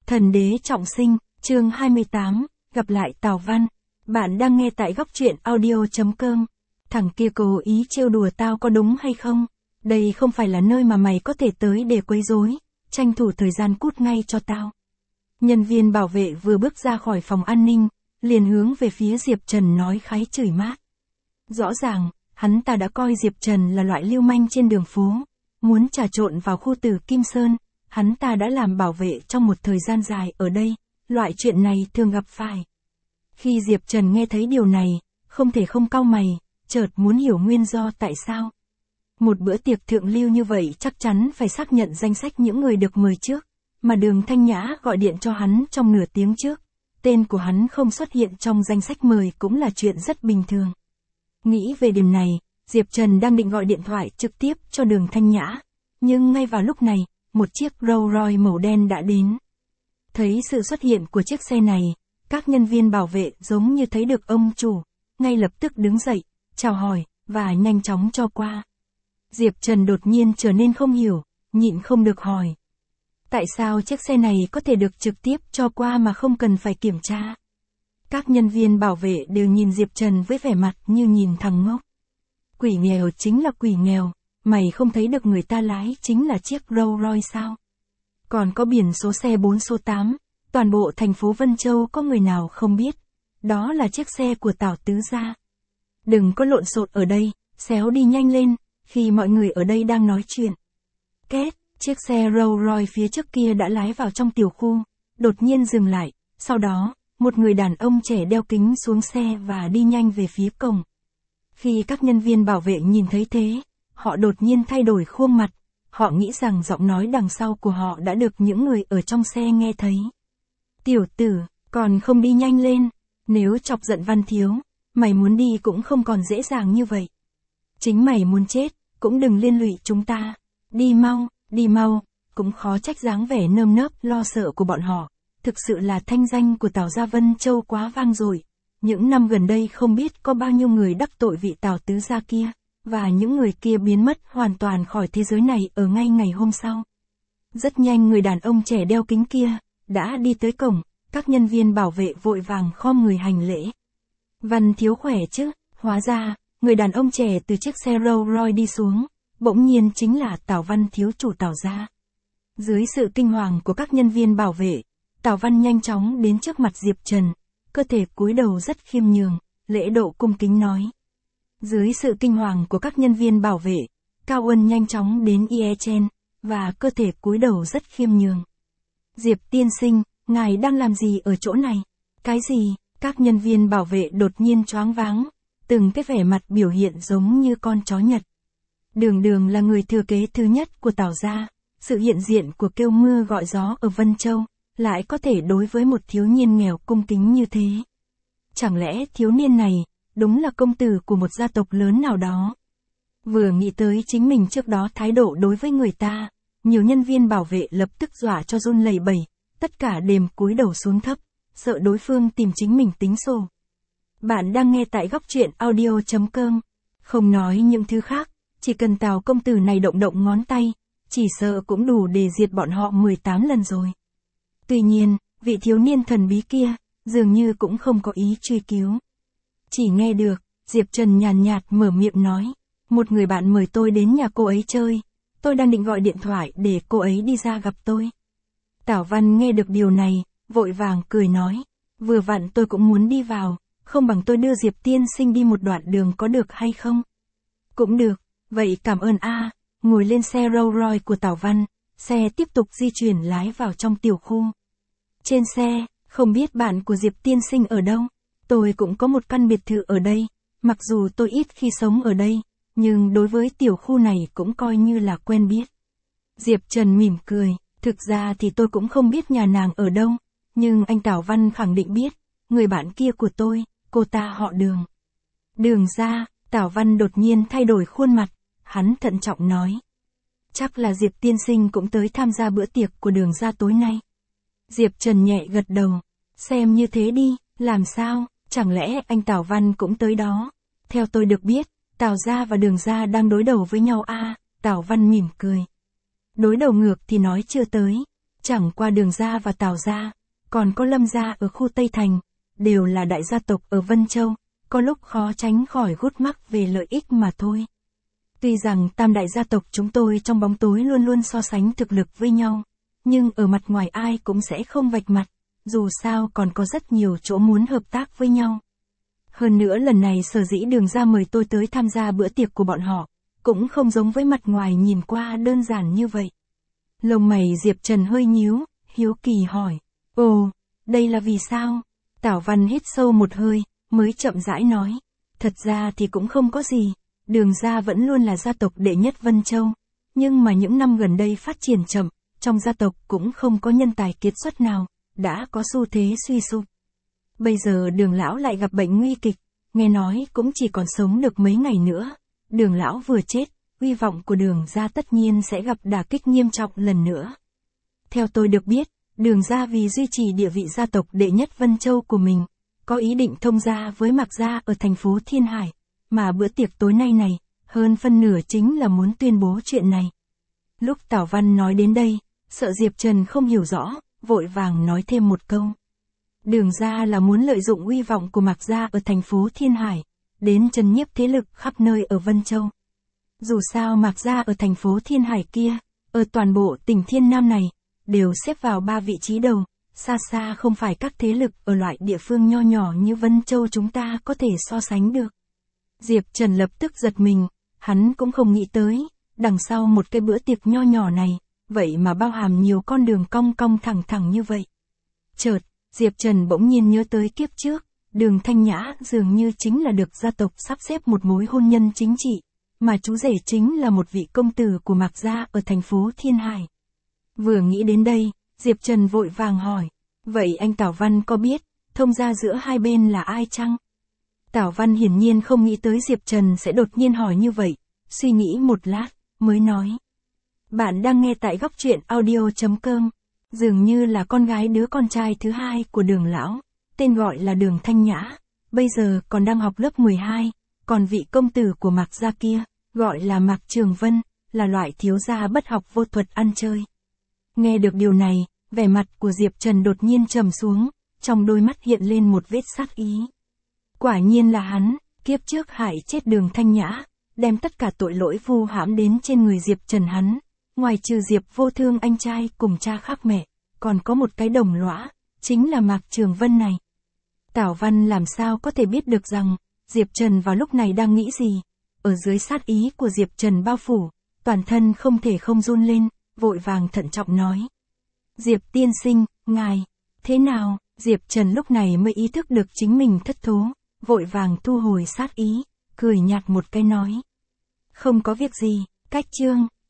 Thần đế trọng sinh, chương 28, gặp lại Tào Văn. Bạn đang nghe tại góc truyện audio.com. Thằng kia cố ý trêu đùa tao có đúng hay không? Đây không phải là nơi mà mày có thể tới để quấy rối, tranh thủ thời gian cút ngay cho tao. Nhân viên bảo vệ vừa bước ra khỏi phòng an ninh, liền hướng về phía Diệp Trần nói khái chửi mát. Rõ ràng, hắn ta đã coi Diệp Trần là loại lưu manh trên đường phố, muốn trà trộn vào khu tử Kim Sơn. Hắn ta đã làm bảo vệ trong một thời gian dài ở đây, loại chuyện này thường gặp phải. Khi Diệp Trần nghe thấy điều này, không thể không cau mày, chợt muốn hiểu nguyên do tại sao. Một bữa tiệc thượng lưu như vậy chắc chắn phải xác nhận danh sách những người được mời trước, mà Đường Thanh Nhã gọi điện cho hắn trong nửa tiếng trước. Tên của hắn không xuất hiện trong danh sách mời cũng là chuyện rất bình thường. Nghĩ về điểm này, Diệp Trần đang định gọi điện thoại trực tiếp cho Đường Thanh Nhã, nhưng ngay vào lúc này, một chiếc Rolls Royce màu đen đã đến. Thấy sự xuất hiện của chiếc xe này, các nhân viên bảo vệ giống như thấy được ông chủ, ngay lập tức đứng dậy, chào hỏi, và nhanh chóng cho qua. Diệp Trần đột nhiên trở nên không hiểu, nhịn không được hỏi. Tại sao chiếc xe này có thể được trực tiếp cho qua mà không cần phải kiểm tra? Các nhân viên bảo vệ đều nhìn Diệp Trần với vẻ mặt như nhìn thằng ngốc. Quỷ nghèo chính là quỷ nghèo. Mày không thấy được người ta lái chính là chiếc Rolls Royce sao? Còn có biển số xe 4 số 8, toàn bộ thành phố Vân Châu có người nào không biết. Đó là chiếc xe của Tào Tứ gia. Đừng có lộn xộn ở đây, xéo đi nhanh lên, khi mọi người ở đây đang nói chuyện. Két, chiếc xe Rolls Royce phía trước kia đã lái vào trong tiểu khu, đột nhiên dừng lại, sau đó, một người đàn ông trẻ đeo kính xuống xe và đi nhanh về phía cổng. Khi các nhân viên bảo vệ nhìn thấy thế, họ đột nhiên thay đổi khuôn mặt, họ nghĩ rằng giọng nói đằng sau của họ đã được những người ở trong xe nghe thấy. Tiểu tử, còn không đi nhanh lên, nếu chọc giận Văn Thiếu, mày muốn đi cũng không còn dễ dàng như vậy. Chính mày muốn chết, cũng đừng liên lụy chúng ta, đi mau, cũng khó trách dáng vẻ nơm nớp lo sợ của bọn họ, thực sự là thanh danh của Tào gia Vân Châu quá vang dội. Những năm gần đây không biết có bao nhiêu người đắc tội vị Tào Tứ gia kia. Và những người kia biến mất hoàn toàn khỏi thế giới này ở ngay ngày hôm sau. Rất nhanh người đàn ông trẻ đeo kính kia, đã đi tới cổng, các nhân viên bảo vệ vội vàng khom người hành lễ. Văn Thiếu khỏe chứ, hóa ra, người đàn ông trẻ từ chiếc xe Rolls Royce đi xuống, bỗng nhiên chính là Tào Văn thiếu chủ Tào gia. Dưới sự kinh hoàng của các nhân viên bảo vệ, Tào Văn nhanh chóng đến trước mặt Diệp Trần, cơ thể cúi đầu rất khiêm nhường, lễ độ cung kính nói. Dưới sự kinh hoàng của các nhân viên bảo vệ, Cao Uân nhanh chóng đến Ie Chen, và cơ thể cúi đầu rất khiêm nhường. Diệp tiên sinh, ngài đang làm gì ở chỗ này? Cái gì? Các nhân viên bảo vệ đột nhiên choáng váng, từng cái vẻ mặt biểu hiện giống như con chó Nhật. Đường là người thừa kế thứ nhất của Tào gia, sự hiện diện của kêu mưa gọi gió ở Vân Châu, lại có thể đối với một thiếu niên nghèo cung kính như thế. Chẳng lẽ thiếu niên này đúng là công tử của một gia tộc lớn nào đó? Vừa nghĩ tới chính mình trước đó thái độ đối với người ta, nhiều nhân viên bảo vệ lập tức dọa cho run lẩy bẩy, tất cả đều cúi đầu xuống thấp, sợ đối phương tìm chính mình tính sổ. Bạn đang nghe tại góc truyện audio.com. Không nói những thứ khác, chỉ cần Tào công tử này động ngón tay, chỉ sợ cũng đủ để diệt bọn họ 18 lần rồi. Tuy nhiên, vị thiếu niên thần bí kia, dường như cũng không có ý truy cứu. Chỉ nghe được, Diệp Trần nhàn nhạt mở miệng nói, một người bạn mời tôi đến nhà cô ấy chơi, tôi đang định gọi điện thoại để cô ấy đi ra gặp tôi. Tào Văn nghe được điều này, vội vàng cười nói, vừa vặn tôi cũng muốn đi vào, không bằng tôi đưa Diệp tiên sinh đi một đoạn đường có được hay không? Cũng được, vậy cảm ơn a. Ngồi lên xe Rolls Royce của Tào Văn, xe tiếp tục di chuyển lái vào trong tiểu khu. Trên xe, không biết bạn của Diệp tiên sinh ở đâu? Tôi cũng có một căn biệt thự ở đây, mặc dù tôi ít khi sống ở đây, nhưng đối với tiểu khu này cũng coi như là quen biết. Diệp Trần mỉm cười, thực ra thì tôi cũng không biết nhà nàng ở đâu, nhưng anh Tào Văn khẳng định biết, người bạn kia của tôi, cô ta họ Đường. Đường ra, Tào Văn đột nhiên thay đổi khuôn mặt, hắn thận trọng nói. Chắc là Diệp tiên sinh cũng tới tham gia bữa tiệc của Đường ra tối nay. Diệp Trần nhẹ gật đầu, xem như thế đi, làm sao? Chẳng lẽ anh Tào Văn cũng tới đó? Theo tôi được biết, Tào gia và Đường gia đang đối đầu với nhau a. Tào Văn mỉm cười. Đối đầu ngược thì nói chưa tới, Chẳng qua Đường gia và Tào gia, còn có Lâm gia ở khu Tây Thành, đều là đại gia tộc ở Vân Châu, có lúc khó tránh khỏi gút mắc về lợi ích mà thôi. Tuy rằng tam đại gia tộc chúng tôi trong bóng tối luôn luôn so sánh thực lực với nhau, nhưng ở mặt ngoài ai cũng sẽ không vạch mặt, dù sao còn có rất nhiều chỗ muốn hợp tác với nhau. Hơn nữa lần này sở dĩ Đường gia mời tôi tới tham gia bữa tiệc của bọn họ, cũng không giống với mặt ngoài nhìn qua đơn giản như vậy. Lông mày Diệp Trần hơi nhíu, hiếu kỳ hỏi, ồ, đây là vì sao? Tảo Văn hít sâu một hơi, mới chậm rãi nói, thật ra thì cũng không có gì, Đường gia vẫn luôn là gia tộc đệ nhất Vân Châu, nhưng mà những năm gần đây phát triển chậm, trong gia tộc cũng không có nhân tài kiệt xuất nào, đã có xu thế suy sụp. Bây giờ Đường lão lại gặp bệnh nguy kịch, nghe nói cũng chỉ còn sống được mấy ngày nữa. Đường lão vừa chết, uy vọng của Đường gia tất nhiên sẽ gặp đả kích nghiêm trọng lần nữa. Theo tôi được biết, Đường gia vì duy trì địa vị gia tộc đệ nhất Vân Châu của mình, có ý định thông gia với Mạc gia ở thành phố Thiên Hải, mà bữa tiệc tối nay này, hơn phân nửa chính là muốn tuyên bố chuyện này. Lúc Tảo Văn nói đến đây, sợ Diệp Trần không hiểu rõ, vội vàng nói thêm một câu. Đường gia là muốn lợi dụng uy vọng của Mạc gia ở thành phố Thiên Hải, đến trấn nhiếp thế lực khắp nơi ở Vân Châu. Dù sao Mạc gia ở thành phố Thiên Hải kia, ở toàn bộ tỉnh Thiên Nam này, đều xếp vào 3 vị trí đầu, xa xa không phải các thế lực ở loại địa phương nho nhỏ như Vân Châu chúng ta có thể so sánh được. Diệp Trần lập tức giật mình, hắn cũng không nghĩ tới, đằng sau một cái bữa tiệc nho nhỏ này, vậy mà bao hàm nhiều con đường cong cong thẳng thẳng như vậy. Chợt, Diệp Trần bỗng nhiên nhớ tới kiếp trước, Đường Thanh Nhã dường như chính là được gia tộc sắp xếp một mối hôn nhân chính trị, mà chú rể chính là một vị công tử của Mạc gia ở thành phố Thiên Hải. Vừa nghĩ đến đây, Diệp Trần vội vàng hỏi, vậy anh Tảo Văn có biết, thông gia giữa hai bên là ai chăng? Tảo Văn hiển nhiên không nghĩ tới Diệp Trần sẽ đột nhiên hỏi như vậy, suy nghĩ một lát, mới nói. Bạn đang nghe tại góc truyện audio.com, dường như là con gái đứa con trai thứ hai của Đường lão, tên gọi là Đường Thanh Nhã, bây giờ còn đang học lớp 12, còn vị công tử của Mạc gia kia, gọi là Mạc Trường Vân, là loại thiếu gia bất học vô thuật ăn chơi. Nghe được điều này, vẻ mặt của Diệp Trần đột nhiên trầm xuống, trong đôi mắt hiện lên một vết sát ý. Quả nhiên là hắn, kiếp trước hại chết Đường Thanh Nhã, đem tất cả tội lỗi vu hãm đến trên người Diệp Trần hắn, ngoài trừ Diệp Vô Thương anh trai cùng cha khác mẹ, còn có một cái đồng lõa, chính là Mạc Trường Vân này. Tảo Văn làm sao có thể biết được rằng, Diệp Trần vào lúc này đang nghĩ gì, ở dưới sát ý của Diệp Trần bao phủ, toàn thân không thể không run lên, vội vàng thận trọng nói. Diệp tiên sinh, ngài, thế nào? Diệp Trần lúc này mới ý thức được chính mình thất thố, vội vàng thu hồi sát ý, cười nhạt một cái nói. Không có việc gì, cách chương.